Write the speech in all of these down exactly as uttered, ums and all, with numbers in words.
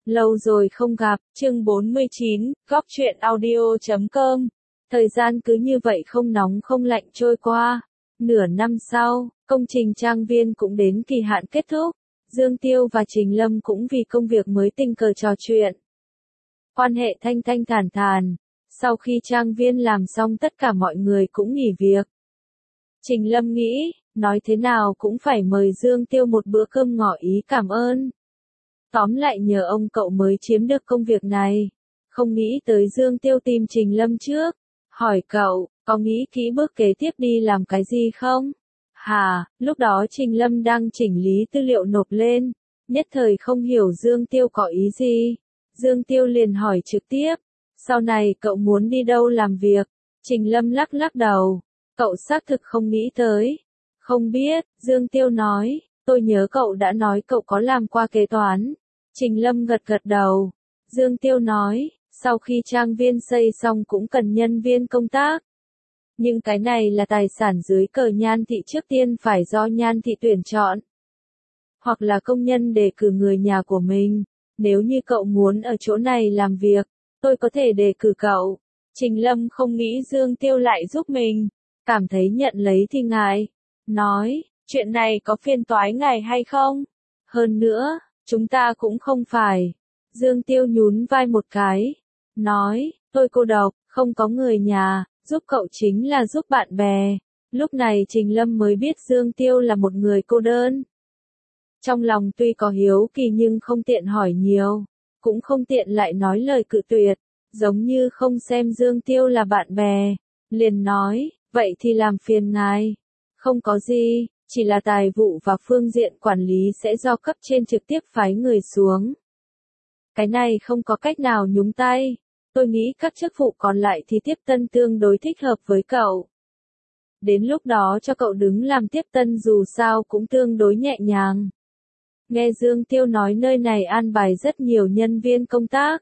Lâu rồi không gặp, chương bốn mươi chín, góc truyện audio chấm com. Thời gian cứ như vậy không nóng không lạnh trôi qua. Nửa năm sau, công trình trang viên cũng đến kỳ hạn kết thúc. Dương Tiêu và Trình Lâm cũng vì công việc mới tình cờ trò chuyện. Quan hệ thanh thanh thản thản. Sau khi trang viên làm xong tất cả mọi người cũng nghỉ việc. Trình Lâm nghĩ, nói thế nào cũng phải mời Dương Tiêu một bữa cơm ngỏ ý cảm ơn. Tóm lại nhờ ông cậu mới chiếm được công việc này. Không nghĩ tới Dương Tiêu tìm Trình Lâm trước. Hỏi cậu, có nghĩ kỹ bước kế tiếp đi làm cái gì không? Hà, lúc đó Trình Lâm đang chỉnh lý tư liệu nộp lên. Nhất thời không hiểu Dương Tiêu có ý gì. Dương Tiêu liền hỏi trực tiếp. Sau này cậu muốn đi đâu làm việc? Trình Lâm lắc lắc đầu. Cậu xác thực không nghĩ tới. Không biết, Dương Tiêu nói. Tôi nhớ cậu đã nói cậu có làm qua kế toán. Trình Lâm gật gật đầu. Dương Tiêu nói, sau khi trang viên xây xong cũng cần nhân viên công tác. Nhưng cái này là tài sản dưới cờ Nhan Thị, trước tiên phải do Nhan Thị tuyển chọn. Hoặc là công nhân đề cử người nhà của mình. Nếu như cậu muốn ở chỗ này làm việc, tôi có thể đề cử cậu. Trình Lâm không nghĩ Dương Tiêu lại giúp mình. Cảm thấy nhận lấy thì ngại. Nói, chuyện này có phiền toái ngài hay không? Hơn nữa, chúng ta cũng không phải. Dương Tiêu nhún vai một cái. Nói, tôi cô độc, không có người nhà, giúp cậu chính là giúp bạn bè. Lúc này Trình Lâm mới biết Dương Tiêu là một người cô đơn. Trong lòng tuy có hiếu kỳ nhưng không tiện hỏi nhiều. Cũng không tiện lại nói lời cự tuyệt. Giống như không xem Dương Tiêu là bạn bè. Liền nói, vậy thì làm phiền ngài. Không có gì. Chỉ là tài vụ và phương diện quản lý sẽ do cấp trên trực tiếp phái người xuống. Cái này không có cách nào nhúng tay. Tôi nghĩ các chức vụ còn lại thì tiếp tân tương đối thích hợp với cậu. Đến lúc đó cho cậu đứng làm tiếp tân dù sao cũng tương đối nhẹ nhàng. Nghe Dương Tiêu nói nơi này an bài rất nhiều nhân viên công tác.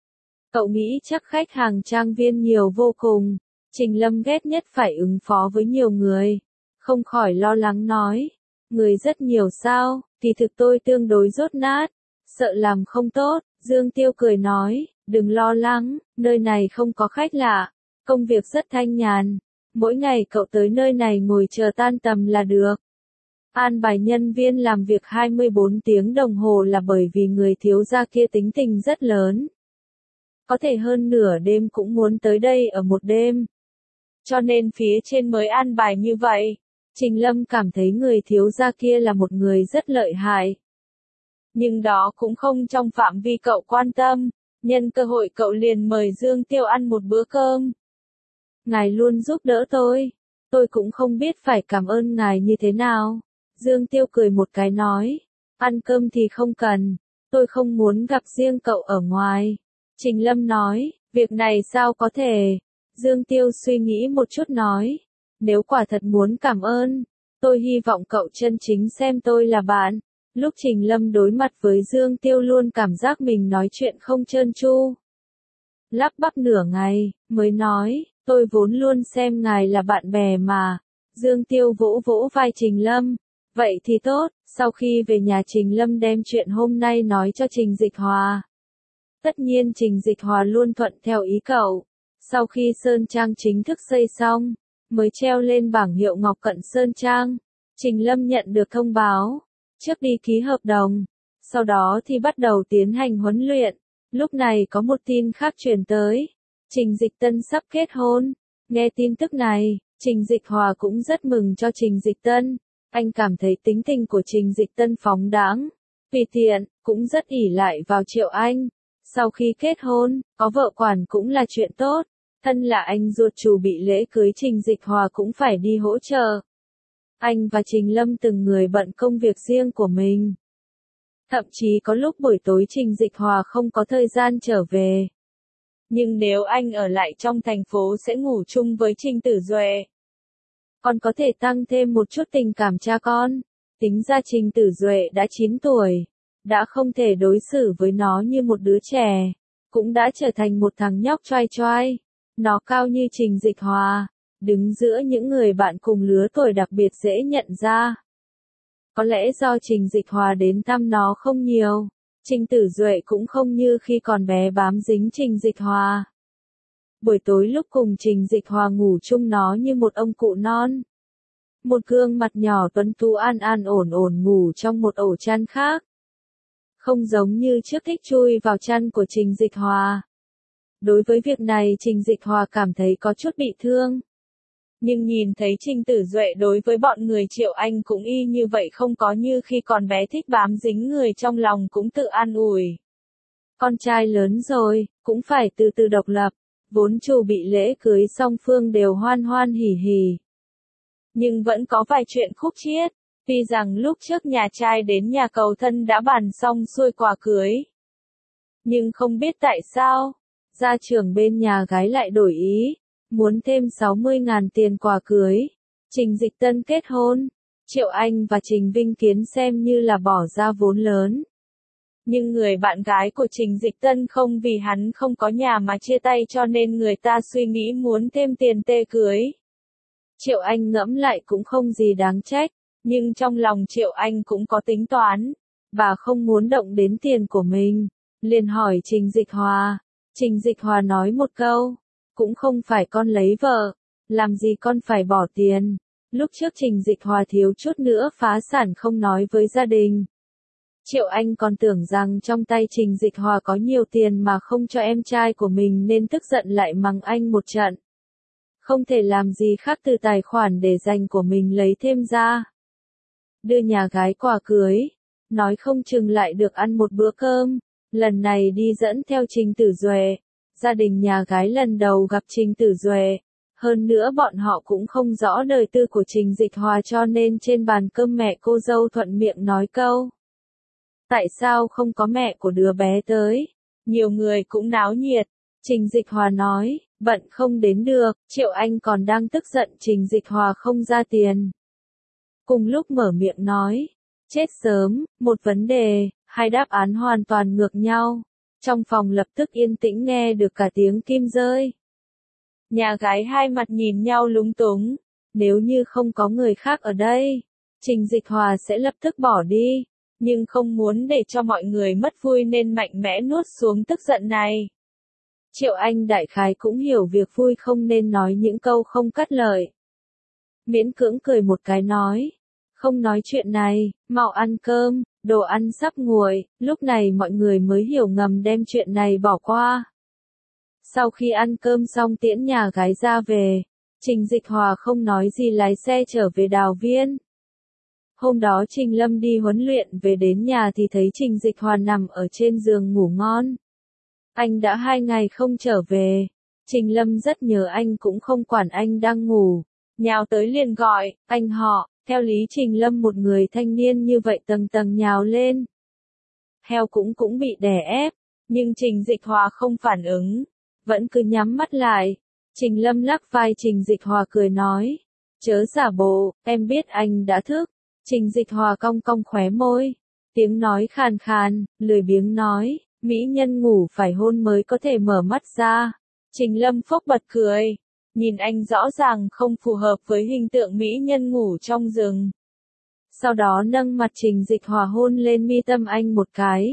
Cậu nghĩ chắc khách hàng trang viên nhiều vô cùng. Trình Lâm ghét nhất phải ứng phó với nhiều người. Không khỏi lo lắng nói. Người rất nhiều sao, thì thực tôi tương đối dốt nát. Sợ làm không tốt, Dương Tiêu cười nói, đừng lo lắng, nơi này không có khách lạ. Công việc rất thanh nhàn. Mỗi ngày cậu tới nơi này ngồi chờ tan tầm là được. An bài nhân viên làm việc hai mươi bốn tiếng đồng hồ là bởi vì người thiếu gia kia tính tình rất lớn. Có thể hơn nửa đêm cũng muốn tới đây ở một đêm. Cho nên phía trên mới an bài như vậy. Trình Lâm cảm thấy người thiếu gia kia là một người rất lợi hại. Nhưng đó cũng không trong phạm vi cậu quan tâm. Nhân cơ hội cậu liền mời Dương Tiêu ăn một bữa cơm. Ngài luôn giúp đỡ tôi. Tôi cũng không biết phải cảm ơn ngài như thế nào. Dương Tiêu cười một cái nói. Ăn cơm thì không cần. Tôi không muốn gặp riêng cậu ở ngoài. Trình Lâm nói. Việc này sao có thể? Dương Tiêu suy nghĩ một chút nói. Nếu quả thật muốn cảm ơn, tôi hy vọng cậu chân chính xem tôi là bạn. Lúc Trình Lâm đối mặt với Dương Tiêu luôn cảm giác mình nói chuyện không trơn tru. Lắp bắp nửa ngày, mới nói, tôi vốn luôn xem ngài là bạn bè mà. Dương Tiêu vỗ vỗ vai Trình Lâm. Vậy thì tốt, sau khi về nhà Trình Lâm đem chuyện hôm nay nói cho Trình Dịch Hòa. Tất nhiên Trình Dịch Hòa luôn thuận theo ý cậu. Sau khi Sơn Trang chính thức xây xong, mới treo lên bảng hiệu Ngọc Cận Sơn Trang. Trình Lâm nhận được thông báo. Trước đi ký hợp đồng. Sau đó thì bắt đầu tiến hành huấn luyện. Lúc này có một tin khác truyền tới. Trình Dịch Tân sắp kết hôn. Nghe tin tức này, Trình Dịch Hòa cũng rất mừng cho Trình Dịch Tân. Anh cảm thấy tính tình của Trình Dịch Tân phóng đãng, tùy tiện, cũng rất ỷ lại vào Triệu Anh. Sau khi kết hôn, có vợ quản cũng là chuyện tốt. Thân là anh ruột chủ bị lễ cưới Trình Dịch Hòa cũng phải đi hỗ trợ. Anh và Trình Lâm từng người bận công việc riêng của mình. Thậm chí có lúc buổi tối Trình Dịch Hòa không có thời gian trở về. Nhưng nếu anh ở lại trong thành phố sẽ ngủ chung với Trình Tử Duệ. Còn có thể tăng thêm một chút tình cảm cha con. Tính ra Trình Tử Duệ đã chín tuổi. Đã không thể đối xử với nó như một đứa trẻ. Cũng đã trở thành một thằng nhóc choai choai. Nó cao như Trình Dịch Hòa. Đứng giữa những người bạn cùng lứa tuổi đặc biệt dễ nhận ra. Có lẽ do Trình Dịch Hòa đến thăm nó không nhiều. Trình Tử Duệ cũng không như khi còn bé bám dính Trình Dịch Hòa. Buổi tối lúc cùng Trình Dịch Hòa ngủ chung nó như một ông cụ non. Một gương mặt nhỏ tuấn tú an an ổn ổn ngủ trong một ổ chăn khác. Không giống như trước thích chui vào chăn của Trình Dịch Hòa. Đối với việc này Trình Dịch Hòa cảm thấy có chút bị thương. Nhưng nhìn thấy Trình Tử Duệ đối với bọn người Triệu Anh cũng y như vậy, không có như khi còn bé thích bám dính người, trong lòng cũng tự an ủi. Con trai lớn rồi, cũng phải từ từ độc lập. Vốn chủ bị lễ cưới song phương đều hoan hoan hỉ hỉ. Nhưng vẫn có vài chuyện khúc chiết. Tuy rằng lúc trước nhà trai đến nhà cầu thân đã bàn xong xuôi quà cưới. Nhưng không biết tại sao, gia trưởng bên nhà gái lại đổi ý, muốn thêm sáu mươi ngàn tiền quà cưới. Trình Dịch Tân kết hôn, Triệu Anh và Trình Vinh Kiến xem như là bỏ ra vốn lớn. Nhưng người bạn gái của Trình Dịch Tân không vì hắn không có nhà mà chia tay, cho nên người ta suy nghĩ muốn thêm tiền tê cưới. Triệu Anh ngẫm lại cũng không gì đáng trách, nhưng trong lòng Triệu Anh cũng có tính toán. Bà không muốn động đến tiền của mình, liền hỏi Trình Dịch Hòa. Trình Dịch Hòa nói một câu, cũng không phải con lấy vợ, làm gì con phải bỏ tiền. Lúc trước Trình Dịch Hòa thiếu chút nữa phá sản không nói với gia đình. Triệu Anh còn tưởng rằng trong tay Trình Dịch Hòa có nhiều tiền mà không cho em trai của mình nên tức giận lại mắng anh một trận. Không thể làm gì khác từ tài khoản để dành của mình lấy thêm ra. Đưa nhà gái quà cưới, nói không chừng lại được ăn một bữa cơm. Lần này đi dẫn theo Trình Tử Duệ, gia đình nhà gái lần đầu gặp Trình Tử Duệ. Hơn nữa bọn họ cũng không rõ đời tư của Trình Dịch Hòa, cho nên trên bàn cơm mẹ cô dâu thuận miệng nói câu. Tại sao không có mẹ của đứa bé tới? Nhiều người cũng náo nhiệt. Trình Dịch Hòa nói, bận không đến được. Triệu Anh còn đang tức giận Trình Dịch Hòa không ra tiền. Cùng lúc mở miệng nói, chết sớm, một vấn đề, hai đáp án hoàn toàn ngược nhau. Trong phòng lập tức yên tĩnh, nghe được cả tiếng kim rơi. Nhà gái hai mặt nhìn nhau lúng túng. Nếu như không có người khác ở đây, Trình Dịch Hòa sẽ lập tức bỏ đi. Nhưng không muốn để cho mọi người mất vui nên mạnh mẽ nuốt xuống tức giận này. Triệu Anh đại khái cũng hiểu việc vui không nên nói những câu không cắt lời. Miễn cưỡng cười một cái nói, không nói chuyện này, mau ăn cơm, đồ ăn sắp nguội. Lúc này mọi người mới hiểu ngầm đem chuyện này bỏ qua. Sau khi ăn cơm xong tiễn nhà gái ra về, Trình Dịch Hòa không nói gì lái xe trở về Đào Viên. Hôm đó Trình Lâm đi huấn luyện về đến nhà thì thấy Trình Dịch Hòa nằm ở trên giường ngủ ngon. Anh đã hai ngày không trở về. Trình Lâm rất nhớ anh cũng không quản anh đang ngủ. Nhào tới liền gọi, anh họ. Theo lý Trình Lâm một người thanh niên như vậy tầng tầng nhào lên. Heo cũng cũng bị đè ép. Nhưng Trình Dịch Hòa không phản ứng. Vẫn cứ nhắm mắt lại. Trình Lâm lắc vai Trình Dịch Hòa cười nói. Chớ giả bộ, em biết anh đã thức. Trình Dịch Hòa cong cong khóe môi. Tiếng nói khàn khàn, lười biếng nói. Mỹ nhân ngủ phải hôn mới có thể mở mắt ra. Trình Lâm phốc bật cười. Nhìn anh rõ ràng không phù hợp với hình tượng mỹ nhân ngủ trong rừng. Sau đó nâng mặt Trình Dịch Hòa hôn lên mi tâm anh một cái.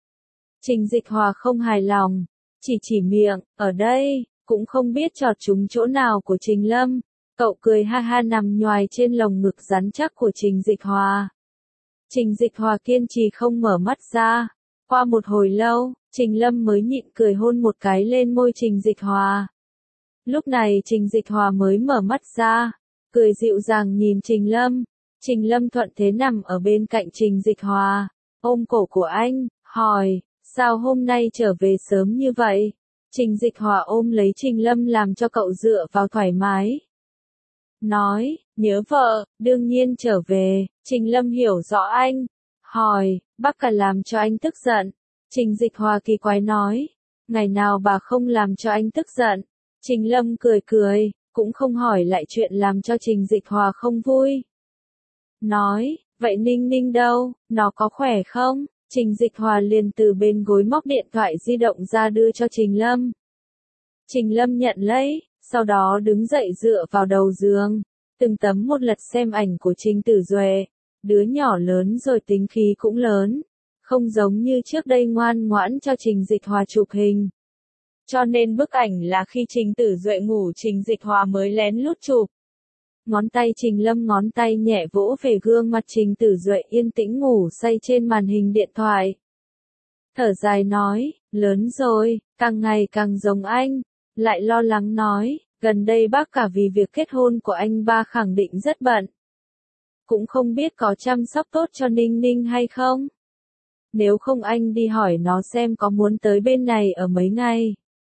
Trình Dịch Hòa không hài lòng, chỉ chỉ miệng, ở đây, cũng không biết chọt trúng chỗ nào của Trình Lâm. Cậu cười ha ha nằm nhoài trên lồng ngực rắn chắc của Trình Dịch Hòa. Trình Dịch Hòa kiên trì không mở mắt ra. Qua một hồi lâu, Trình Lâm mới nhịn cười hôn một cái lên môi Trình Dịch Hòa. Lúc này Trình Dịch Hòa mới mở mắt ra, cười dịu dàng nhìn Trình Lâm. Trình Lâm thuận thế nằm ở bên cạnh Trình Dịch Hòa, ôm cổ của anh, hỏi, sao hôm nay trở về sớm như vậy? Trình Dịch Hòa ôm lấy Trình Lâm làm cho cậu dựa vào thoải mái. Nói, nhớ vợ, đương nhiên trở về. Trình Lâm hiểu rõ anh, hỏi, bác cả làm cho anh tức giận. Trình Dịch Hòa kỳ quái nói, ngày nào bà không làm cho anh tức giận. Trình Lâm cười cười, cũng không hỏi lại chuyện làm cho Trình Dịch Hòa không vui. Nói, vậy Ninh Ninh đâu, nó có khỏe không? Trình Dịch Hòa liền từ bên gối móc điện thoại di động ra đưa cho Trình Lâm. Trình Lâm nhận lấy, sau đó đứng dậy dựa vào đầu giường, từng tấm một lật xem ảnh của Trình Tử Duệ. Đứa nhỏ lớn rồi tính khí cũng lớn, không giống như trước đây ngoan ngoãn cho Trình Dịch Hòa chụp hình. Cho nên bức ảnh là khi Trình Tử Duệ ngủ Trình Dịch Hòa mới lén lút chụp. Ngón tay Trình Lâm ngón tay nhẹ vỗ về gương mặt Trình Tử Duệ yên tĩnh ngủ say trên màn hình điện thoại. Thở dài nói, lớn rồi, càng ngày càng giống anh. Lại lo lắng nói, gần đây bác cả vì việc kết hôn của anh ba khẳng định rất bận. Cũng không biết có chăm sóc tốt cho Ninh Ninh hay không. Nếu không anh đi hỏi nó xem có muốn tới bên này ở mấy ngày.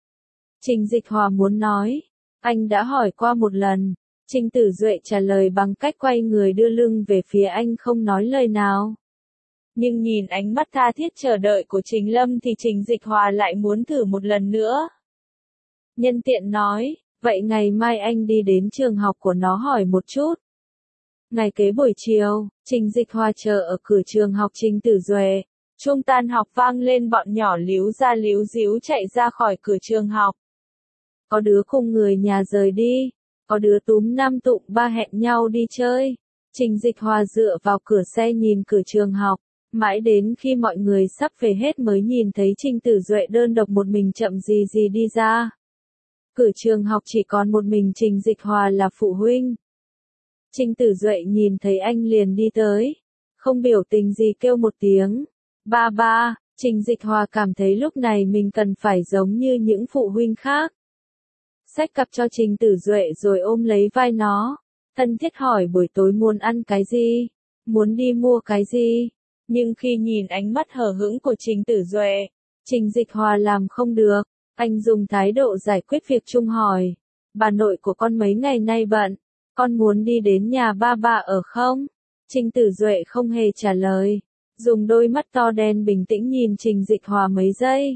Trình Dịch Hòa muốn nói, anh đã hỏi qua một lần. Trình Tử Duệ trả lời bằng cách quay người đưa lưng về phía anh không nói lời nào. Nhưng nhìn ánh mắt tha thiết chờ đợi của Trình Lâm thì Trình Dịch Hòa lại muốn thử một lần nữa. Nhân tiện nói, vậy ngày mai anh đi đến trường học của nó hỏi một chút. Ngày kế buổi chiều, Trình Dịch Hòa chờ ở cửa trường học Trình Tử Duệ. Chuông tan học vang lên, bọn nhỏ líu ra líu díu chạy ra khỏi cửa trường học. Có đứa cùng người nhà rời đi, có đứa túm năm tụm ba hẹn nhau đi chơi. Trình Dịch Hòa dựa vào cửa xe nhìn cửa trường học, mãi đến khi mọi người sắp về hết mới nhìn thấy Trình Tử Duệ đơn độc một mình chậm gì gì đi ra. Cửa trường học chỉ còn một mình Trình Dịch Hòa là phụ huynh. Trình Tử Duệ nhìn thấy anh liền đi tới, không biểu tình gì kêu một tiếng. Ba ba, Trình Dịch Hòa cảm thấy lúc này mình cần phải giống như những phụ huynh khác. Xách cặp cho Trình Tử Duệ rồi ôm lấy vai nó, thân thiết hỏi buổi tối muốn ăn cái gì, muốn đi mua cái gì. Nhưng khi nhìn ánh mắt hờ hững của Trình Tử Duệ, Trình Dịch Hòa làm không được, anh dùng thái độ giải quyết việc chung hỏi, bà nội của con mấy ngày nay bận, con muốn đi đến nhà ba bà ở không? Trình Tử Duệ không hề trả lời, dùng đôi mắt to đen bình tĩnh nhìn Trình Dịch Hòa mấy giây.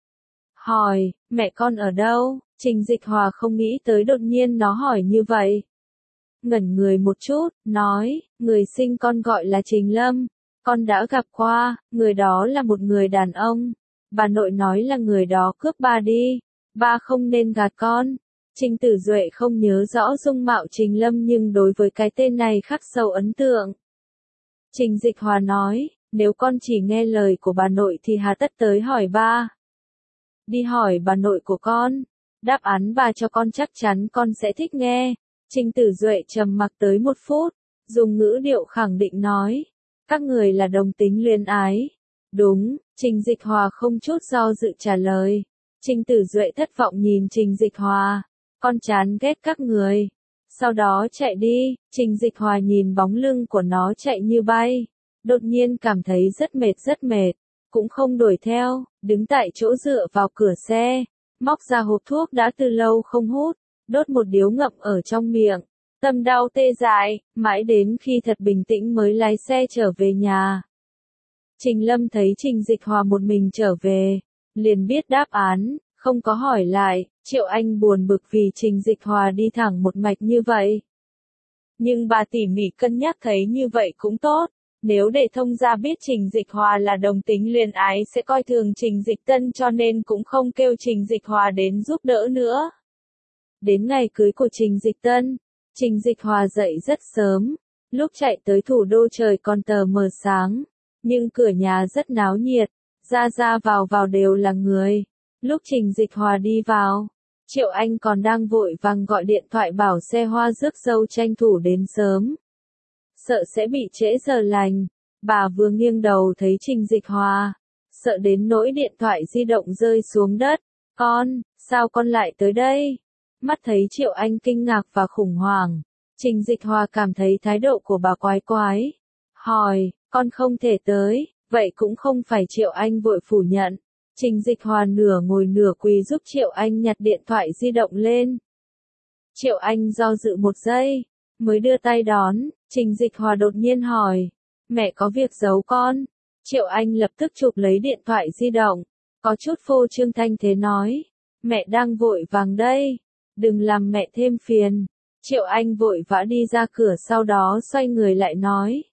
Hỏi, mẹ con ở đâu? Trình Dịch Hòa không nghĩ tới đột nhiên nó hỏi như vậy. Ngẩn người một chút, nói, người sinh con gọi là Trình Lâm, con đã gặp qua, người đó là một người đàn ông. Bà nội nói là người đó cướp ba đi, ba không nên gạt con. Trình Tử Duệ không nhớ rõ dung mạo Trình Lâm nhưng đối với cái tên này khắc sâu ấn tượng. Trình Dịch Hòa nói, nếu con chỉ nghe lời của bà nội thì hà tất tới hỏi ba. Đi hỏi bà nội của con, đáp án bà cho con chắc chắn con sẽ thích nghe. Trình Tử Duệ trầm mặc tới một phút, dùng ngữ điệu khẳng định nói, các người là đồng tính luyến ái. Đúng, Trình Dịch Hòa không chút do dự trả lời. Trình Tử Duệ thất vọng nhìn Trình Dịch Hòa, con chán ghét các người. Sau đó chạy đi, Trình Dịch Hòa nhìn bóng lưng của nó chạy như bay, đột nhiên cảm thấy rất mệt rất mệt, cũng không đuổi theo, đứng tại chỗ dựa vào cửa xe, móc ra hộp thuốc đã từ lâu không hút, đốt một điếu ngậm ở trong miệng, tâm đau tê dại, mãi đến khi thật bình tĩnh mới lái xe trở về nhà. Trình Lâm thấy Trình Dịch Hòa một mình trở về, liền biết đáp án, không có hỏi lại. Triệu Anh buồn bực vì Trình Dịch Hòa đi thẳng một mạch như vậy. Nhưng bà tỉ mỉ cân nhắc thấy như vậy cũng tốt, nếu để thông gia biết Trình Dịch Hòa là đồng tính luyến ái sẽ coi thường Trình Dịch Tân cho nên cũng không kêu Trình Dịch Hòa đến giúp đỡ nữa. Đến ngày cưới của Trình Dịch Tân, Trình Dịch Hòa dậy rất sớm, lúc chạy tới thủ đô trời còn tờ mờ sáng, nhưng cửa nhà rất náo nhiệt, ra ra vào vào đều là người. Lúc Trình Dịch Hòa đi vào, Triệu Anh còn đang vội vàng gọi điện thoại bảo xe hoa rước dâu tranh thủ đến sớm. Sợ sẽ bị trễ giờ lành, bà vừa nghiêng đầu thấy Trình Dịch Hòa, sợ đến nỗi điện thoại di động rơi xuống đất. Con, sao con lại tới đây? Mắt thấy Triệu Anh kinh ngạc và khủng hoảng, Trình Dịch Hòa cảm thấy thái độ của bà quái quái. Hỏi, con không thể tới, vậy cũng không phải. Triệu Anh vội phủ nhận. Trình Dịch Hòa nửa ngồi nửa quỳ giúp Triệu Anh nhặt điện thoại di động lên. Triệu Anh do dự một giây, mới đưa tay đón. Trình Dịch Hòa đột nhiên hỏi, mẹ có việc giấu con? Triệu Anh lập tức chụp lấy điện thoại di động, có chút phô trương thanh thế nói, mẹ đang vội vàng đây, đừng làm mẹ thêm phiền. Triệu Anh vội vã đi ra cửa, sau đó xoay người lại nói,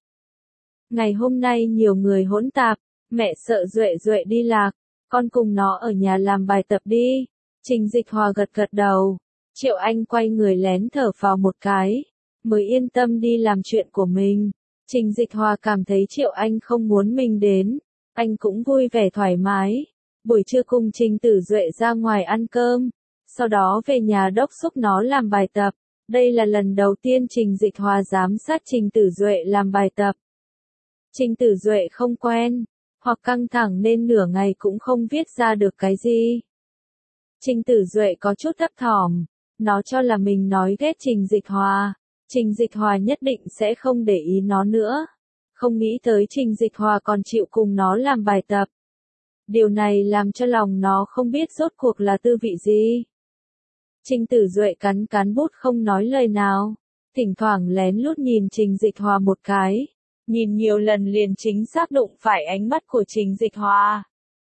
ngày hôm nay nhiều người hỗn tạp, mẹ sợ Duệ Duệ đi lạc, con cùng nó ở nhà làm bài tập đi. Trình Dịch Hòa gật gật đầu. Triệu Anh quay người lén thở phào một cái, mới yên tâm đi làm chuyện của mình. Trình Dịch Hòa cảm thấy Triệu Anh không muốn mình đến, Anh cũng vui vẻ thoải mái. Buổi trưa cùng Trình Tử Duệ ra ngoài ăn cơm, sau đó về nhà đốc thúc nó làm bài tập. Đây là lần đầu tiên Trình Dịch Hòa giám sát Trình Tử Duệ làm bài tập. Trình Tử Duệ không quen, hoặc căng thẳng nên nửa ngày cũng không viết ra được cái gì. Trình Tử Duệ có chút thấp thỏm, nó cho là mình nói ghét Trình Dịch Hòa, Trình Dịch Hòa nhất định sẽ không để ý nó nữa. Không nghĩ tới Trình Dịch Hòa còn chịu cùng nó làm bài tập. Điều này làm cho lòng nó không biết rốt cuộc là tư vị gì. Trình Tử Duệ cắn cắn bút không nói lời nào, thỉnh thoảng lén lút nhìn Trình Dịch Hòa một cái, nhìn nhiều lần liền chính xác đụng phải ánh mắt của Trình Dịch Hòa.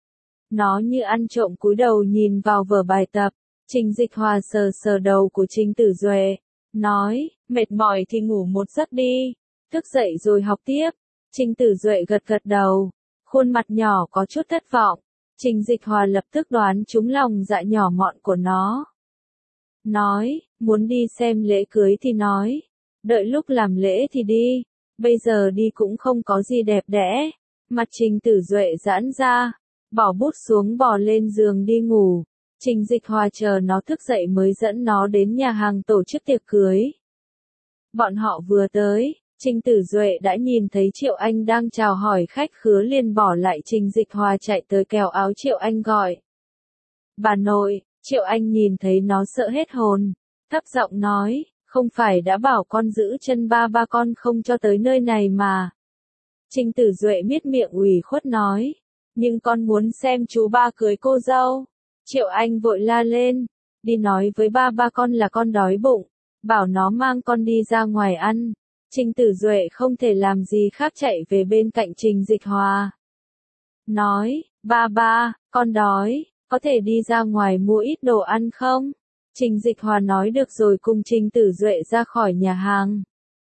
Nó như ăn trộm cúi đầu nhìn vào vở bài tập. Trình Dịch Hòa sờ sờ đầu của Trình Tử Duệ, nói, mệt mỏi thì ngủ một giấc đi, thức dậy rồi học tiếp. Trình Tử Duệ gật gật đầu, khuôn mặt nhỏ có chút thất vọng. Trình Dịch Hòa lập tức đoán trúng lòng dạ nhỏ mọn của nó. Nói, muốn đi xem lễ cưới thì nói, đợi lúc làm lễ thì đi, bây giờ đi cũng không có gì đẹp đẽ. Mặt Trình Tử Duệ giãn ra, bỏ bút xuống bò lên giường đi ngủ. Trình Dịch Hòa chờ nó thức dậy mới dẫn nó đến nhà hàng tổ chức tiệc cưới. Bọn họ vừa tới, Trình Tử Duệ đã nhìn thấy Triệu Anh đang chào hỏi khách khứa liền bỏ lại Trình Dịch Hòa chạy tới kéo áo Triệu Anh gọi. Bà nội. Triệu Anh nhìn thấy nó sợ hết hồn, thấp giọng nói, không phải đã bảo con giữ chân ba ba con không cho tới nơi này mà. Trình Tử Duệ miết miệng ủy khuất nói, nhưng con muốn xem chú ba cưới cô dâu. Triệu Anh vội la lên, đi nói với ba ba con là con đói bụng, bảo nó mang con đi ra ngoài ăn. Trình Tử Duệ không thể làm gì khác chạy về bên cạnh Trình Dịch Hòa. Nói, ba ba, con đói. Có thể đi ra ngoài mua ít đồ ăn không? Trình Dịch Hòa nói được rồi cùng Trình Tử Duệ ra khỏi nhà hàng.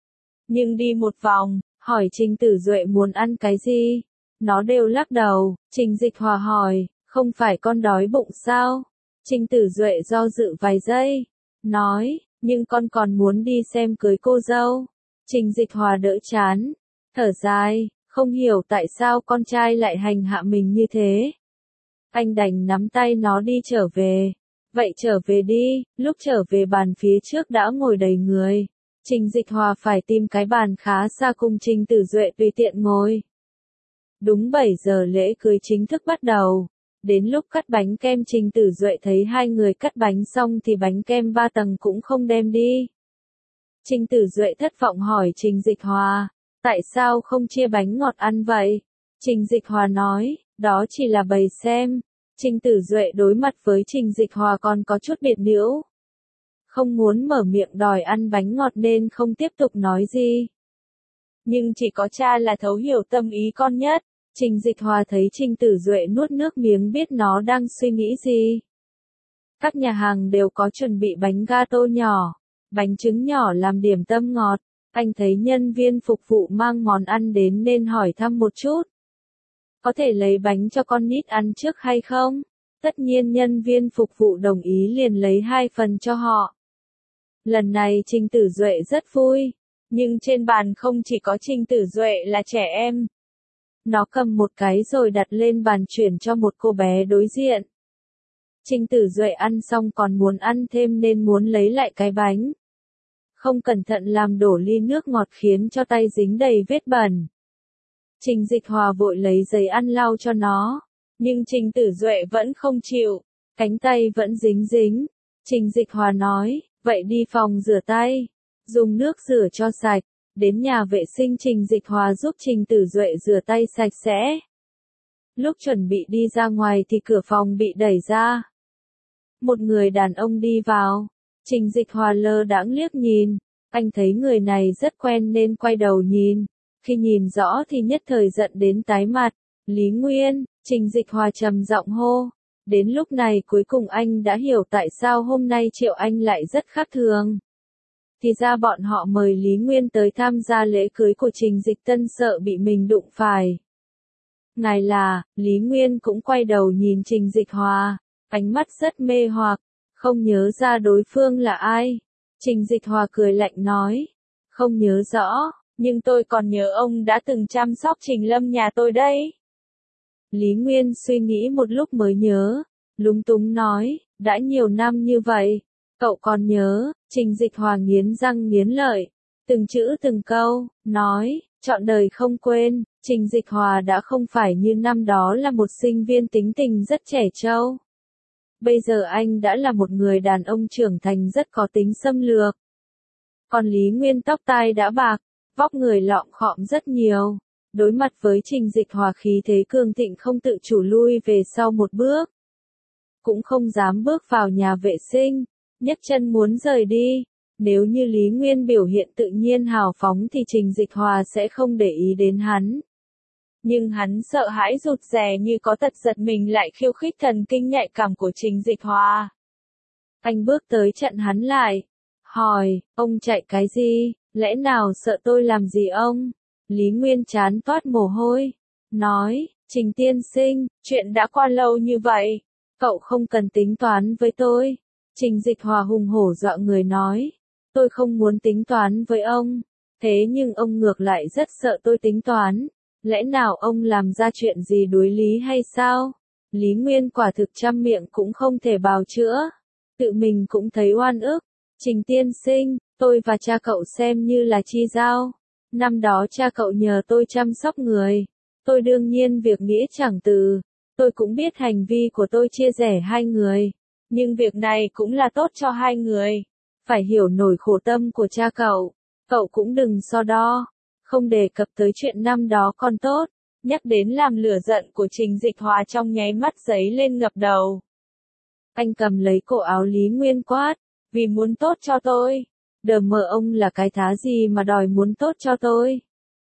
Nhưng đi một vòng, hỏi Trình Tử Duệ muốn ăn cái gì? Nó đều lắc đầu. Trình Dịch Hòa hỏi, không phải con đói bụng sao? Trình Tử Duệ do dự vài giây. Nói, nhưng con còn muốn đi xem cưới cô dâu. Trình Dịch Hòa đỡ chán. Thở dài, không hiểu tại sao con trai lại hành hạ mình như thế. Anh đành nắm tay nó đi trở về. Vậy trở về đi, lúc trở về bàn phía trước đã ngồi đầy người. Trình Dịch Hòa phải tìm cái bàn khá xa cùng Trình Tử Duệ tùy tiện ngồi. Đúng bảy giờ lễ cưới chính thức bắt đầu. Đến lúc cắt bánh kem Trình Tử Duệ thấy hai người cắt bánh xong thì bánh kem ba tầng cũng không đem đi. Trình Tử Duệ thất vọng hỏi Trình Dịch Hòa, tại sao không chia bánh ngọt ăn vậy? Trình Dịch Hòa nói, đó chỉ là bày xem. Trình Tử Duệ đối mặt với Trình Dịch Hòa còn có chút biệt nhiễu. Không muốn mở miệng đòi ăn bánh ngọt nên không tiếp tục nói gì. Nhưng chỉ có cha là thấu hiểu tâm ý con nhất. Trình Dịch Hòa thấy Trình Tử Duệ nuốt nước miếng biết nó đang suy nghĩ gì. Các nhà hàng đều có chuẩn bị bánh gato nhỏ, bánh trứng nhỏ làm điểm tâm ngọt. Anh thấy nhân viên phục vụ mang món ăn đến nên hỏi thăm một chút. Có thể lấy bánh cho con nít ăn trước hay không? Tất nhiên nhân viên phục vụ đồng ý liền lấy hai phần cho họ. Lần này Trình Tử Duệ rất vui. Nhưng trên bàn không chỉ có Trình Tử Duệ là trẻ em. Nó cầm một cái rồi đặt lên bàn chuyển cho một cô bé đối diện. Trình Tử Duệ ăn xong còn muốn ăn thêm nên muốn lấy lại cái bánh. Không cẩn thận làm đổ ly nước ngọt khiến cho tay dính đầy vết bẩn. Trình Dịch Hòa vội lấy giấy ăn lau cho nó. Nhưng Trình Tử Duệ vẫn không chịu. Cánh tay vẫn dính dính. Trình Dịch Hòa nói, vậy đi phòng rửa tay. Dùng nước rửa cho sạch. Đến nhà vệ sinh Trình Dịch Hòa giúp Trình Tử Duệ rửa tay sạch sẽ. Lúc chuẩn bị đi ra ngoài thì cửa phòng bị đẩy ra. Một người đàn ông đi vào. Trình Dịch Hòa lơ đãng liếc nhìn. Anh thấy người này rất quen nên quay đầu nhìn. Khi nhìn rõ thì nhất thời giận đến tái mặt. Lý Nguyên, Trình Dịch Hòa trầm giọng hô. Đến lúc này cuối cùng anh đã hiểu tại sao hôm nay Triệu Anh lại rất khác thường. Thì ra bọn họ mời Lý Nguyên tới tham gia lễ cưới của Trình Dịch Tân sợ bị mình đụng phải. Ngài là, Lý Nguyên cũng quay đầu nhìn Trình Dịch Hòa, ánh mắt rất mê hoặc, không nhớ ra đối phương là ai. Trình Dịch Hòa cười lạnh nói, không nhớ rõ, nhưng tôi còn nhớ ông đã từng chăm sóc Trình Lâm nhà tôi đấy. Lý Nguyên suy nghĩ một lúc mới nhớ, lúng túng nói, đã nhiều năm như vậy, cậu còn nhớ, Trình Dịch Hòa nghiến răng nghiến lợi, từng chữ từng câu, nói, trọn đời không quên, Trình Dịch Hòa đã không phải như năm đó là một sinh viên tính tình rất trẻ trâu. Bây giờ anh đã là một người đàn ông trưởng thành rất có tính xâm lược. Còn Lý Nguyên tóc tai đã bạc, vóc người lọm khọm rất nhiều. Đối mặt với Trình Dịch Hòa khí thế cường thịnh không tự chủ lui về sau một bước. Cũng không dám bước vào nhà vệ sinh, nhấc chân muốn rời đi. Nếu như Lý Nguyên biểu hiện tự nhiên hào phóng thì Trình Dịch Hòa sẽ không để ý đến hắn. Nhưng hắn sợ hãi rụt rè như có tật giật mình lại khiêu khích thần kinh nhạy cảm của Trình Dịch Hòa. Anh bước tới chặn hắn lại, hỏi, ông chạy cái gì, lẽ nào sợ tôi làm gì ông? Lý Nguyên chán toát mồ hôi, nói, Trình tiên sinh, chuyện đã qua lâu như vậy, cậu không cần tính toán với tôi. Trình Dịch Hòa hùng hổ dọa người nói, tôi không muốn tính toán với ông, thế nhưng ông ngược lại rất sợ tôi tính toán. Lẽ nào ông làm ra chuyện gì đối lý hay sao? Lý Nguyên quả thực trăm miệng cũng không thể bào chữa. Tự mình cũng thấy oan ức. Trình tiên sinh, tôi và cha cậu xem như là chi giao. Năm đó cha cậu nhờ tôi chăm sóc người. Tôi đương nhiên việc nghĩa chẳng từ. Tôi cũng biết hành vi của tôi chia rẽ hai người. Nhưng việc này cũng là tốt cho hai người. Phải hiểu nổi khổ tâm của cha cậu. Cậu cũng đừng so đo. Không đề cập tới chuyện năm đó còn tốt, nhắc đến làm lửa giận của Trình Dịch Hòa trong nháy mắt giấy lên ngập đầu. Anh cầm lấy cổ áo Lý Nguyên quát, vì muốn tốt cho tôi, đờ mờ ông là cái thá gì mà đòi muốn tốt cho tôi.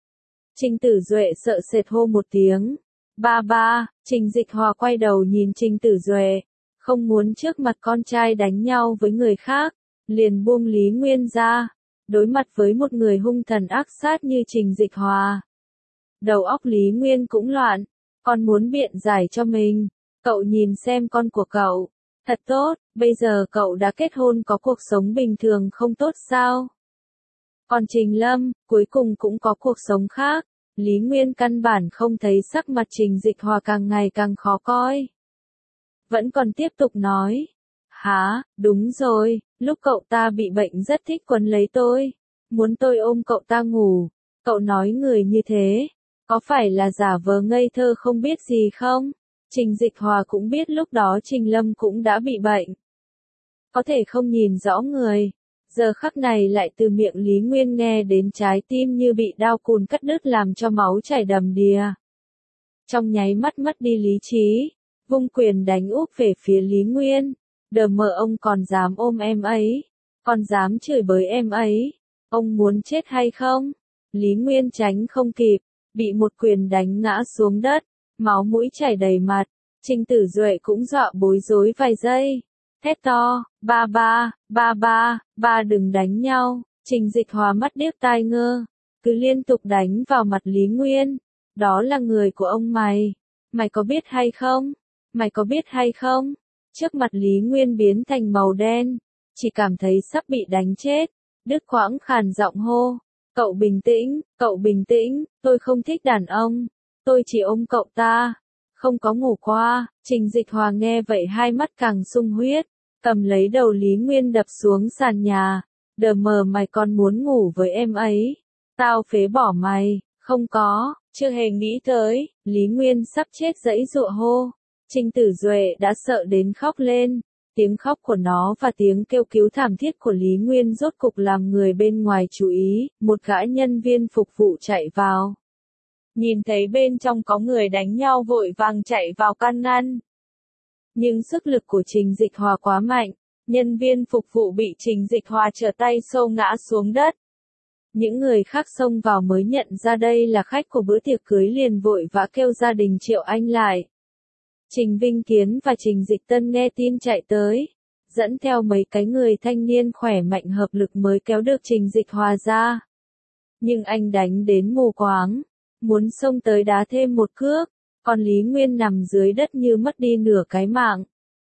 Trình Tử Duệ sợ sệt hô một tiếng, ba ba, Trình Dịch Hòa quay đầu nhìn Trình Tử Duệ, không muốn trước mặt con trai đánh nhau với người khác, liền buông Lý Nguyên ra. Đối mặt với một người hung thần ác sát như Trình Dịch Hòa. Đầu óc Lý Nguyên cũng loạn, con muốn biện giải cho mình, cậu nhìn xem con của cậu, thật tốt, bây giờ cậu đã kết hôn có cuộc sống bình thường không tốt sao? Còn Trình Lâm, cuối cùng cũng có cuộc sống khác, Lý Nguyên căn bản không thấy sắc mặt Trình Dịch Hòa càng ngày càng khó coi. Vẫn còn tiếp tục nói. Hả, đúng rồi, lúc cậu ta bị bệnh rất thích quấn lấy tôi, muốn tôi ôm cậu ta ngủ, cậu nói người như thế, có phải là giả vờ ngây thơ không biết gì không? Trình Dịch Hòa cũng biết lúc đó Trình Lâm cũng đã bị bệnh. Có thể không nhìn rõ người, giờ khắc này lại từ miệng Lý Nguyên nghe đến trái tim như bị đao cùn cắt đứt làm cho máu chảy đầm đìa. Trong nháy mắt mất đi lý trí, vung quyền đánh úp về phía Lý Nguyên. Đờ mờ ông còn dám ôm em ấy, còn dám chửi bới em ấy, ông muốn chết hay không? Lý Nguyên tránh không kịp, bị một quyền đánh ngã xuống đất, máu mũi chảy đầy mặt, Trình Tử Duệ cũng dọa bối rối vài giây, thét to, ba ba, ba ba, ba đừng đánh nhau, Trình Dịch Hòa mắt điếc tai ngơ, cứ liên tục đánh vào mặt Lý Nguyên, đó là người của ông mày, mày có biết hay không? Mày có biết hay không? Trước mặt Lý Nguyên biến thành màu đen, chỉ cảm thấy sắp bị đánh chết, đứt quãng khàn giọng hô, cậu bình tĩnh, cậu bình tĩnh, tôi không thích đàn ông, tôi chỉ ôm cậu ta, không có ngủ qua. Trình Dịch Hòa nghe vậy hai mắt càng sung huyết, cầm lấy đầu Lý Nguyên đập xuống sàn nhà, đờ mờ mày còn muốn ngủ với em ấy, tao phế bỏ mày, không có, chưa hề nghĩ tới, Lý Nguyên sắp chết giãy giụa hô. Trình Tử Duệ đã sợ đến khóc lên, tiếng khóc của nó và tiếng kêu cứu thảm thiết của Lý Nguyên rốt cục làm người bên ngoài chú ý, một gã nhân viên phục vụ chạy vào. Nhìn thấy bên trong có người đánh nhau vội vàng chạy vào can ngăn. Nhưng sức lực của Trình Dịch Hòa quá mạnh, nhân viên phục vụ bị Trình Dịch Hòa trở tay xô ngã xuống đất. Những người khác xông vào mới nhận ra đây là khách của bữa tiệc cưới liền vội vã kêu gia đình Triệu Anh lại. Trình Vinh Kiến và Trình Dịch Tân nghe tin chạy tới, dẫn theo mấy cái người thanh niên khỏe mạnh hợp lực mới kéo được Trình Dịch Hòa ra. Nhưng anh đánh đến mù quáng, muốn xông tới đá thêm một cước, còn Lý Nguyên nằm dưới đất như mất đi nửa cái mạng.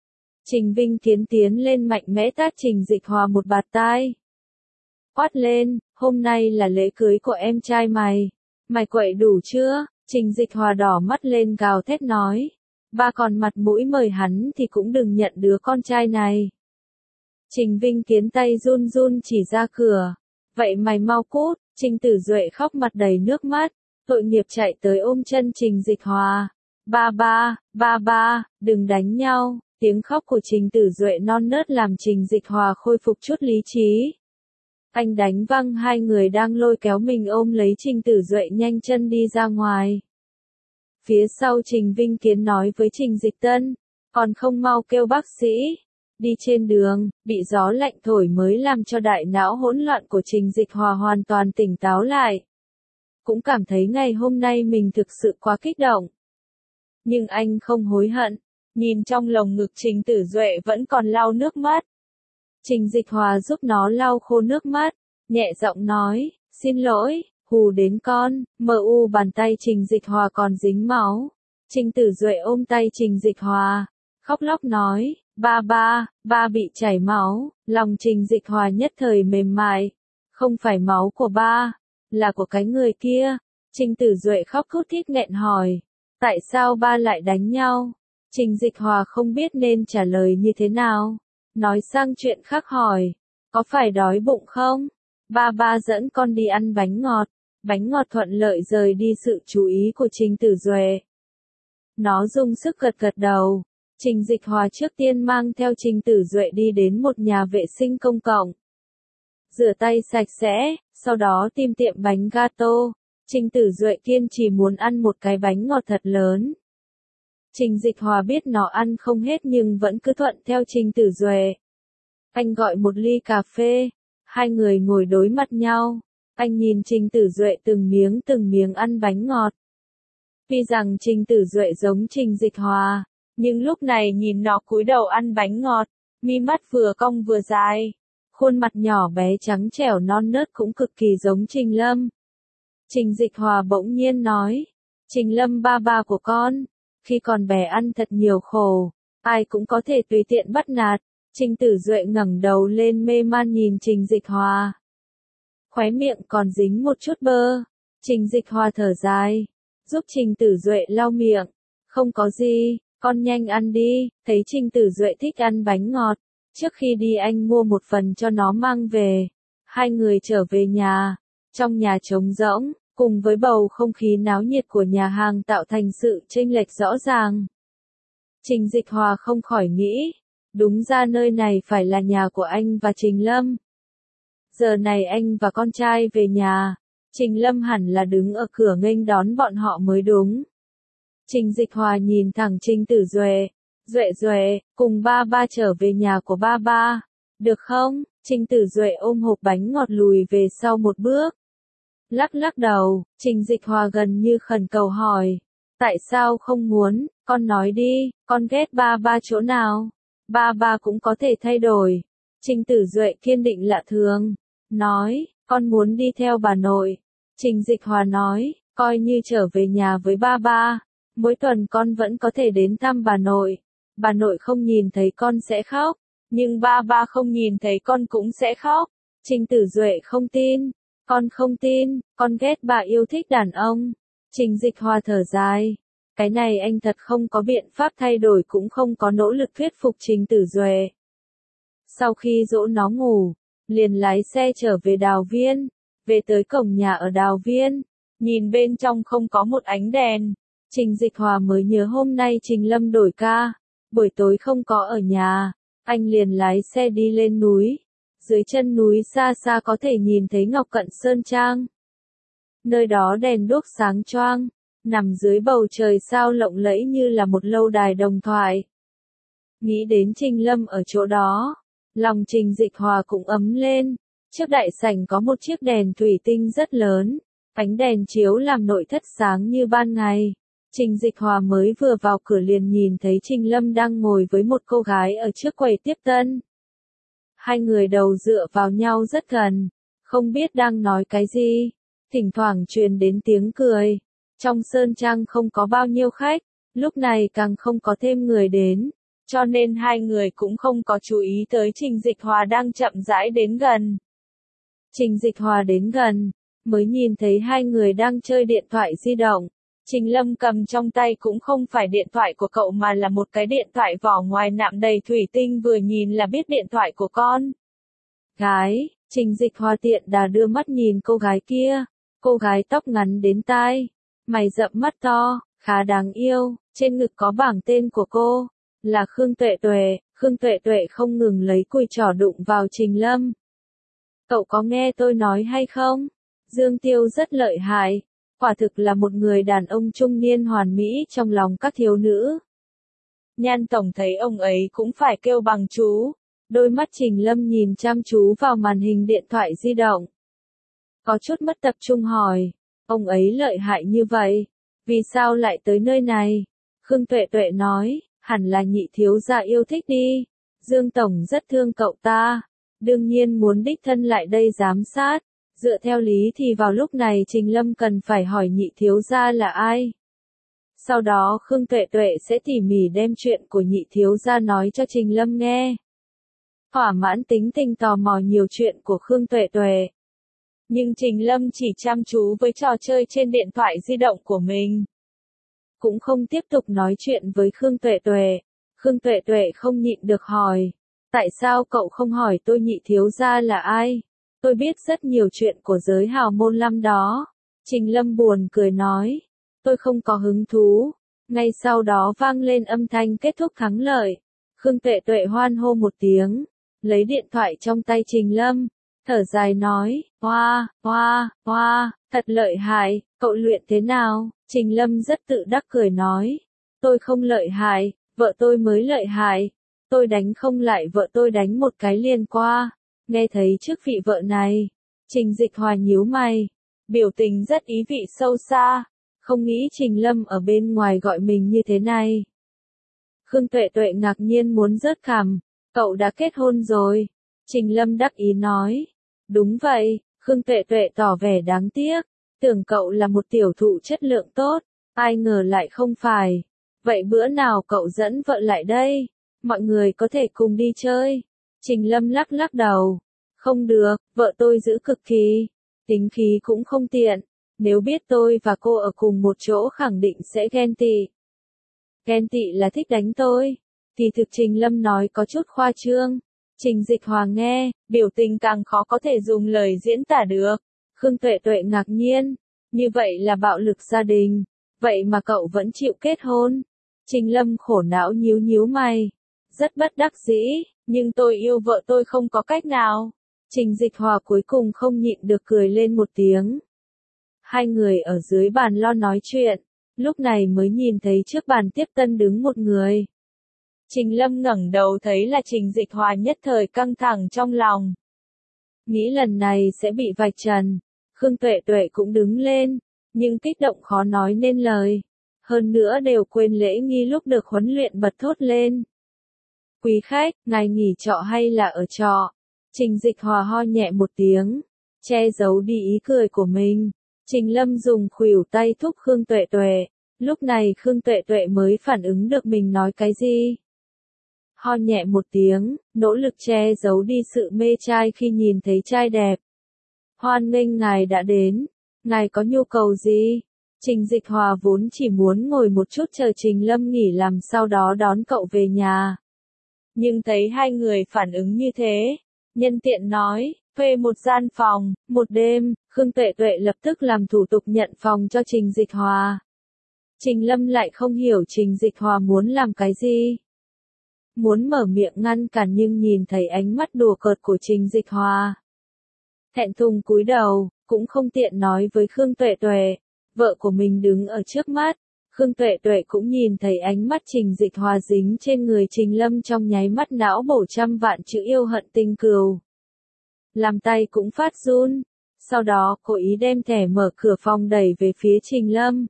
Trình Vinh Kiến tiến lên mạnh mẽ tát Trình Dịch Hòa một bạt tai. Quát lên, hôm nay là lễ cưới của em trai mày, mày quậy đủ chưa, Trình Dịch Hòa đỏ mắt lên gào thét nói. Ba còn mặt mũi mời hắn thì cũng đừng nhận đứa con trai này. Trình Vinh Kiến tay run run chỉ ra cửa. Vậy mày mau cút, Trình Tử Duệ khóc mặt đầy nước mắt, tội nghiệp chạy tới ôm chân Trình Dịch Hòa. Ba ba, ba ba, đừng đánh nhau, tiếng khóc của Trình Tử Duệ non nớt làm Trình Dịch Hòa khôi phục chút lý trí. Anh đánh văng hai người đang lôi kéo mình ôm lấy Trình Tử Duệ nhanh chân đi ra ngoài. Phía sau Trình Vinh Kiến nói với Trình Dịch Tân, còn không mau kêu bác sĩ. Đi trên đường, bị gió lạnh thổi mới làm cho đại não hỗn loạn của Trình Dịch Hòa hoàn toàn tỉnh táo lại. Cũng cảm thấy ngày hôm nay mình thực sự quá kích động. Nhưng anh không hối hận, nhìn trong lồng ngực Trình Tử Duệ vẫn còn lau nước mắt. Trình Dịch Hòa giúp nó lau khô nước mắt, nhẹ giọng nói, xin lỗi, hù đến con, mờ u bàn tay Trình Dịch Hòa còn dính máu. Trình Tử Duệ ôm tay Trình Dịch Hòa, khóc lóc nói, ba ba, ba bị chảy máu, lòng Trình Dịch Hòa nhất thời mềm mại, không phải máu của ba, là của cái người kia. Trình Tử Duệ khóc thút thít nghẹn hỏi, tại sao ba lại đánh nhau? Trình Dịch Hòa không biết nên trả lời như thế nào, nói sang chuyện khác hỏi, có phải đói bụng không? Ba ba dẫn con đi ăn bánh ngọt, bánh ngọt thuận lợi rời đi sự chú ý của Trình Tử Duệ. Nó dùng sức gật gật đầu. Trình Dịch Hòa trước tiên mang theo Trình Tử Duệ đi đến một nhà vệ sinh công cộng. Rửa tay sạch sẽ, sau đó tìm tiệm bánh gato. Trình Tử Duệ kiên trì muốn ăn một cái bánh ngọt thật lớn. Trình Dịch Hòa biết nó ăn không hết nhưng vẫn cứ thuận theo Trình Tử Duệ. Anh gọi một ly cà phê, hai người ngồi đối mặt nhau. Anh nhìn Trình Tử Duệ từng miếng từng miếng ăn bánh ngọt. Tuy rằng Trình Tử Duệ giống Trình Dịch Hòa, nhưng lúc này nhìn nó cúi đầu ăn bánh ngọt, mi mắt vừa cong vừa dài, khuôn mặt nhỏ bé trắng trẻo non nớt cũng cực kỳ giống Trình Lâm. Trình Dịch Hòa bỗng nhiên nói, Trình Lâm ba ba của con, khi còn bé ăn thật nhiều khổ, ai cũng có thể tùy tiện bắt nạt. Trình Tử Duệ ngẩng đầu lên mê man nhìn Trình Dịch Hòa. Khóe miệng còn dính một chút bơ. Trình Dịch Hòa thở dài, giúp Trình Tử Duệ lau miệng. Không có gì, con nhanh ăn đi. Thấy Trình Tử Duệ thích ăn bánh ngọt, trước khi đi anh mua một phần cho nó mang về. Hai người trở về nhà, trong nhà trống rỗng, cùng với bầu không khí náo nhiệt của nhà hàng tạo thành sự chênh lệch rõ ràng. Trình Dịch Hòa không khỏi nghĩ, đúng ra nơi này phải là nhà của anh và Trình Lâm. Giờ này anh và con trai về nhà, Trình Lâm hẳn là đứng ở cửa nghênh đón bọn họ mới đúng. Trình Dịch Hòa nhìn thẳng Trình Tử Duệ, Duệ Duệ, cùng ba ba trở về nhà của ba ba, được không? Trình Tử Duệ ôm hộp bánh ngọt lùi về sau một bước. Lắc lắc đầu, Trình Dịch Hòa gần như khẩn cầu hỏi, tại sao không muốn, con nói đi, con ghét ba ba chỗ nào? Ba ba cũng có thể thay đổi. Trình Tử Duệ kiên định lạ thường, nói, con muốn đi theo bà nội. Trình Dịch Hòa nói, coi như trở về nhà với ba ba, mỗi tuần con vẫn có thể đến thăm bà nội. Bà nội không nhìn thấy con sẽ khóc, nhưng ba ba không nhìn thấy con cũng sẽ khóc. Trình Tử Duệ không tin, con không tin, con ghét bà yêu thích đàn ông. Trình Dịch Hòa thở dài, cái này anh thật không có biện pháp thay đổi cũng không có nỗ lực thuyết phục Trình Tử Duệ. Sau khi dỗ nó ngủ, liền lái xe trở về Đào Viên, về tới cổng nhà ở Đào Viên, nhìn bên trong không có một ánh đèn. Trình Dịch Hòa mới nhớ hôm nay Trình Lâm đổi ca, buổi tối không có ở nhà, anh liền lái xe đi lên núi. Dưới chân núi xa xa có thể nhìn thấy Ngọc Cận Sơn Trang. Nơi đó đèn đuốc sáng choang, nằm dưới bầu trời sao lộng lẫy như là một lâu đài đồng thoại. Nghĩ đến Trình Lâm ở chỗ đó, lòng Trình Dịch Hòa cũng ấm lên. Trước đại sảnh có một chiếc đèn thủy tinh rất lớn, ánh đèn chiếu làm nội thất sáng như ban ngày. Trình Dịch Hòa mới vừa vào cửa liền nhìn thấy Trình Lâm đang ngồi với một cô gái ở trước quầy tiếp tân. Hai người đầu dựa vào nhau rất gần, không biết đang nói cái gì, thỉnh thoảng truyền đến tiếng cười. Trong sơn trang không có bao nhiêu khách, lúc này càng không có thêm người đến, cho nên hai người cũng không có chú ý tới Trình Dịch Hòa đang chậm rãi đến gần. Trình Dịch Hòa đến gần, mới nhìn thấy hai người đang chơi điện thoại di động, Trình Lâm cầm trong tay cũng không phải điện thoại của cậu mà là một cái điện thoại vỏ ngoài nạm đầy thủy tinh, vừa nhìn là biết điện thoại của con gái. Trình Dịch Hòa tiện đà đưa mắt nhìn cô gái kia, cô gái tóc ngắn đến tai, mày rậm mắt to, khá đáng yêu, trên ngực có bảng tên của cô, là Khương Tuệ Tuệ. Khương Tuệ Tuệ không ngừng lấy cùi trỏ đụng vào Trình Lâm. Cậu có nghe tôi nói hay không? Dương Tiêu rất lợi hại, quả thực là một người đàn ông trung niên hoàn mỹ trong lòng các thiếu nữ. Nhan tổng thấy ông ấy cũng phải kêu bằng chú. Đôi mắt Trình Lâm nhìn chăm chú vào màn hình điện thoại di động. Có chút mất tập trung hỏi, ông ấy lợi hại như vậy, vì sao lại tới nơi này? Khương Tuệ Tuệ nói, hẳn là nhị thiếu gia yêu thích đi. Dương tổng rất thương cậu ta, đương nhiên muốn đích thân lại đây giám sát. Dựa theo lý thì vào lúc này Trình Lâm cần phải hỏi nhị thiếu gia là ai. Sau đó Khương Tuệ Tuệ sẽ tỉ mỉ đem chuyện của nhị thiếu gia nói cho Trình Lâm nghe. Thỏa mãn tính tình tò mò nhiều chuyện của Khương Tuệ Tuệ. Nhưng Trình Lâm chỉ chăm chú với trò chơi trên điện thoại di động của mình. Cũng không tiếp tục nói chuyện với Khương Tuệ Tuệ. Khương Tuệ Tuệ không nhịn được hỏi. Tại sao cậu không hỏi tôi nhị thiếu gia là ai? Tôi biết rất nhiều chuyện của giới hào môn năm đó. Trình Lâm buồn cười nói. Tôi không có hứng thú. Ngay sau đó vang lên âm thanh kết thúc thắng lợi. Khương Tuệ Tuệ hoan hô một tiếng, lấy điện thoại trong tay Trình Lâm, thở dài nói, hoa, hoa, hoa, thật lợi hại, cậu luyện thế nào? Trình Lâm rất tự đắc cười nói, tôi không lợi hại, vợ tôi mới lợi hại, tôi đánh không lại vợ tôi đánh một cái liền qua. Nghe thấy trước vị vợ này, Trình Dịch Hòa nhíu mày, biểu tình rất ý vị sâu xa, không nghĩ Trình Lâm ở bên ngoài gọi mình như thế này. Khương Tuệ Tuệ ngạc nhiên muốn rớt cằm, cậu đã kết hôn rồi. Trình Lâm đắc ý nói, đúng vậy. Khương Tuệ Tuệ tỏ vẻ đáng tiếc, tưởng cậu là một tiểu thụ chất lượng tốt, ai ngờ lại không phải. Vậy bữa nào cậu dẫn vợ lại đây, mọi người có thể cùng đi chơi. Trình Lâm lắc lắc đầu, không được, vợ tôi giữ cực kỳ, tính khí cũng không tiện, nếu biết tôi và cô ở cùng một chỗ khẳng định sẽ ghen tị. Ghen tị là thích đánh tôi. Thì thực Trình Lâm nói có chút khoa trương. Trình Dịch Hòa nghe, biểu tình càng khó có thể dùng lời diễn tả được. Khương Tuệ Tuệ ngạc nhiên, như vậy là bạo lực gia đình, vậy mà cậu vẫn chịu kết hôn. Trình Lâm khổ não nhíu nhíu mày, rất bất đắc dĩ, nhưng tôi yêu vợ tôi không có cách nào. Trình Dịch Hòa cuối cùng không nhịn được cười lên một tiếng. Hai người ở dưới bàn lo nói chuyện, lúc này mới nhìn thấy trước bàn tiếp tân đứng một người. Trình Lâm ngẩng đầu thấy là Trình Dịch Hòa, nhất thời căng thẳng trong lòng. Nghĩ lần này sẽ bị vạch trần. Khương Tuệ Tuệ cũng đứng lên, nhưng kích động khó nói nên lời. Hơn nữa đều quên lễ nghi lúc được huấn luyện bật thốt lên. Quý khách, ngài nghỉ trọ hay là ở trọ? Trình Dịch Hòa ho nhẹ một tiếng, che giấu đi ý cười của mình. Trình Lâm dùng khuỷu tay thúc Khương Tuệ Tuệ. Lúc này Khương Tuệ Tuệ mới phản ứng được mình nói cái gì. Ho nhẹ một tiếng, nỗ lực che giấu đi sự mê trai khi nhìn thấy trai đẹp. Hoan nghênh ngài đã đến, ngài có nhu cầu gì? Trình Dịch Hòa vốn chỉ muốn ngồi một chút chờ Trình Lâm nghỉ làm sau đó đón cậu về nhà. Nhưng thấy hai người phản ứng như thế, nhân tiện nói, thuê một gian phòng, một đêm. Khương Tuệ Tuệ lập tức làm thủ tục nhận phòng cho Trình Dịch Hòa. Trình Lâm lại không hiểu Trình Dịch Hòa muốn làm cái gì. Muốn mở miệng ngăn cản nhưng nhìn thấy ánh mắt đùa cợt của Trình Dịch Hòa. Thẹn thùng cúi đầu, cũng không tiện nói với Khương Tuệ Tuệ. Vợ của mình đứng ở trước mắt. Khương Tuệ Tuệ cũng nhìn thấy ánh mắt Trình Dịch Hòa dính trên người Trình Lâm, trong nháy mắt não bổ trăm vạn chữ yêu hận tình cừu. Làm tay cũng phát run. Sau đó cố ý đem thẻ mở cửa phòng đẩy về phía Trình Lâm.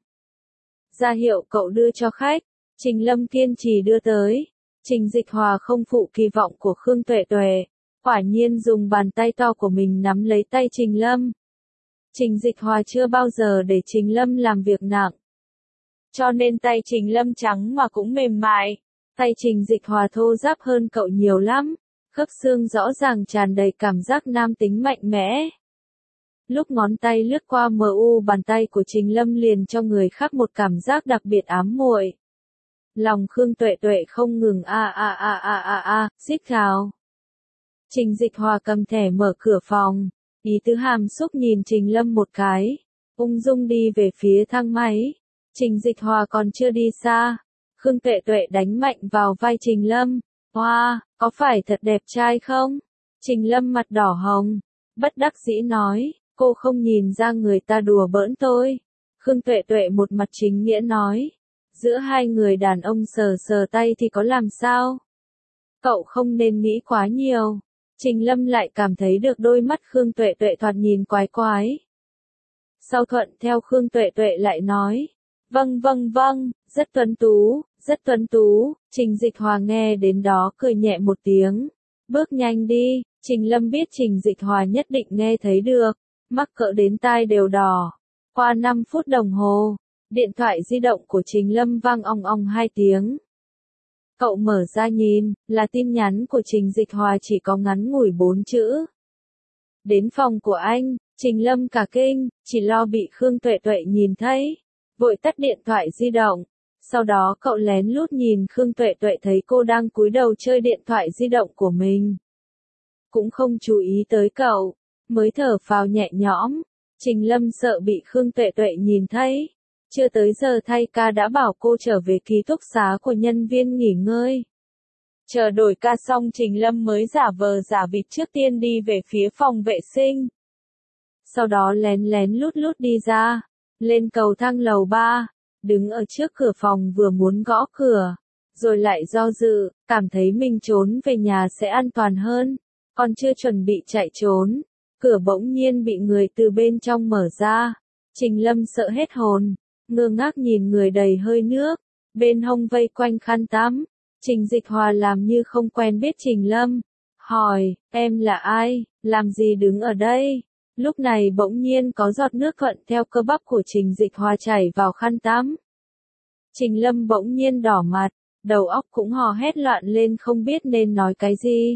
Ra hiệu cậu đưa cho khách. Trình Lâm kiên trì đưa tới. Trình Dịch Hòa không phụ kỳ vọng của Khương Tuệ Tuệ, quả nhiên dùng bàn tay to của mình nắm lấy tay Trình Lâm. Trình Dịch Hòa chưa bao giờ để Trình Lâm làm việc nặng, cho nên tay Trình Lâm trắng mà cũng mềm mại. Tay Trình Dịch Hòa thô ráp hơn cậu nhiều lắm, khớp xương rõ ràng tràn đầy cảm giác nam tính mạnh mẽ. Lúc ngón tay lướt qua mờ u bàn tay của Trình Lâm liền cho người khác một cảm giác đặc biệt ám muội. Lòng Khương Tuệ Tuệ không ngừng a a a a a a, rít gào. Trình Dịch Hòa cầm thẻ mở cửa phòng, ý tứ hàm xúc nhìn Trình Lâm một cái, ung dung đi về phía thang máy. Trình Dịch Hòa còn chưa đi xa, Khương Tuệ Tuệ đánh mạnh vào vai Trình Lâm. Hoa, wow, có phải thật đẹp trai không? Trình Lâm mặt đỏ hồng, bất đắc dĩ nói, cô không nhìn ra người ta đùa bỡn tôi. Khương Tuệ Tuệ một mặt chính nghĩa nói, giữa hai người đàn ông sờ sờ tay thì có làm sao? Cậu không nên nghĩ quá nhiều. Trình Lâm lại cảm thấy được đôi mắt Khương Tuệ Tuệ thoạt nhìn quái quái. Sau thuận theo Khương Tuệ Tuệ lại nói, vâng vâng vâng, rất tuấn tú, rất tuấn tú. Trình Dịch Hòa nghe đến đó cười nhẹ một tiếng, bước nhanh đi. Trình Lâm biết Trình Dịch Hòa nhất định nghe thấy được, mắc cỡ đến tai đều đỏ. Qua năm phút đồng hồ, điện thoại di động của Trình Lâm vang ong ong hai tiếng. Cậu mở ra nhìn, là tin nhắn của Trình Dịch Hòa chỉ có ngắn ngủi bốn chữ. Đến phòng của anh, Trình Lâm cả kinh, chỉ lo bị Khương Tuệ Tuệ nhìn thấy, vội tắt điện thoại di động. Sau đó cậu lén lút nhìn Khương Tuệ Tuệ thấy cô đang cúi đầu chơi điện thoại di động của mình. Cũng không chú ý tới cậu, mới thở phào nhẹ nhõm. Trình Lâm sợ bị Khương Tuệ Tuệ nhìn thấy. Chưa tới giờ thay ca đã bảo cô trở về ký túc xá của nhân viên nghỉ ngơi. Chờ đổi ca xong Trình Lâm mới giả vờ giả vịt trước tiên đi về phía phòng vệ sinh. Sau đó lén lén lút lút đi ra, lên cầu thang lầu ba, đứng ở trước cửa phòng vừa muốn gõ cửa, rồi lại do dự, cảm thấy mình trốn về nhà sẽ an toàn hơn, còn chưa chuẩn bị chạy trốn, cửa bỗng nhiên bị người từ bên trong mở ra. Trình Lâm sợ hết hồn, ngơ ngác nhìn người đầy hơi nước, bên hông vây quanh khăn tắm. Trình Dịch Hòa làm như không quen biết Trình Lâm, hỏi, em là ai, làm gì đứng ở đây? Lúc này bỗng nhiên có giọt nước thuận theo cơ bắp của Trình Dịch Hòa chảy vào khăn tắm. Trình Lâm bỗng nhiên đỏ mặt, đầu óc cũng hò hét loạn lên không biết nên nói cái gì.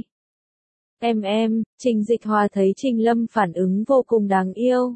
Em em, Trình Dịch Hòa thấy Trình Lâm phản ứng vô cùng đáng yêu.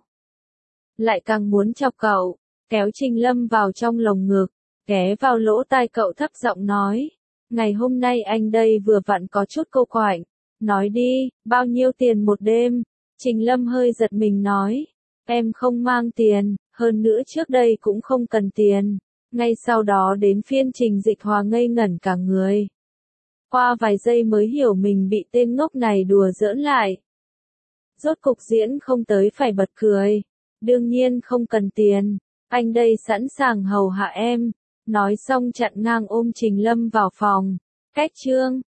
Lại càng muốn chọc cậu, kéo Trình Lâm vào trong lồng ngực, ghé vào lỗ tai cậu thấp giọng nói. Ngày hôm nay anh đây vừa vặn có chút câu quạnh, nói đi, bao nhiêu tiền một đêm? Trình Lâm hơi giật mình nói, em không mang tiền, hơn nữa trước đây cũng không cần tiền. Ngay sau đó đến phiên Trình Dịch Hòa ngây ngẩn cả người. Qua vài giây mới hiểu mình bị tên ngốc này đùa giỡn lại. Rốt cục diễn không tới phải bật cười. Đương nhiên không cần tiền, anh đây sẵn sàng hầu hạ em. Nói xong chặn ngang ôm Trình Lâm vào phòng. Cách chương